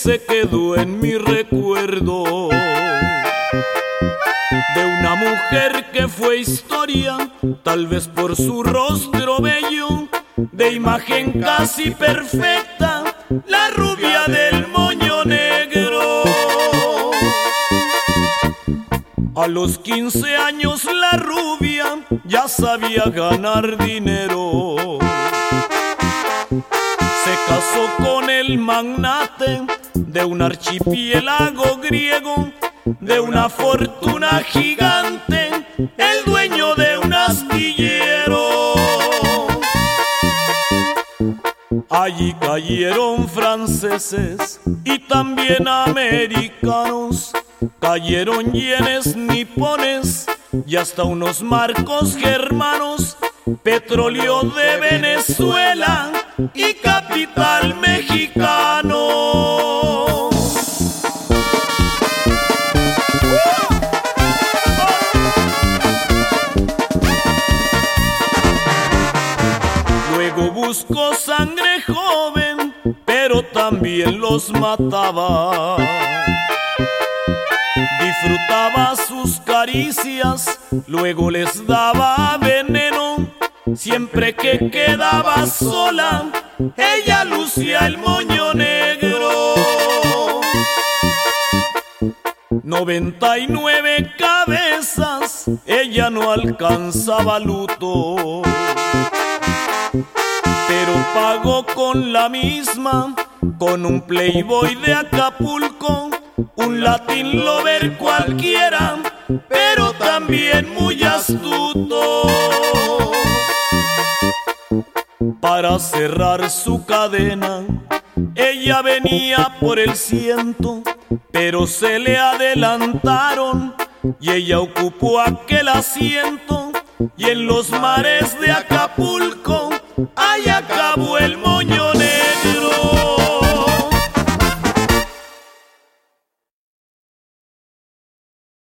se quedó en mi recuerdo, de una mujer que fue historia, tal vez por su rostro bello, de imagen casi perfecta, la rubia del moño negro. A los 15 años la rubia ya sabía ganar dinero. Se casó con el magnate de un archipiélago griego, de una fortuna gigante, el dueño de un astillero. Allí cayeron franceses y también americanos, cayeron yenes nipones y hasta unos marcos germanos, petróleo de Venezuela y capital mexicano. Luego buscó sangre joven, pero también los mataba. Disfrutaba sus caricias, luego les daba veneno. Siempre que quedaba sola, ella lucía el moño negro. 99 cabezas, ella no alcanzaba luto, pero pagó con la misma, con un playboy de Acapulco, un Latin lover cualquiera, pero también muy astuto. Para cerrar su cadena, ella venía por el 100, pero se le adelantaron y ella ocupó aquel asiento. Y en los mares de Acapulco, allá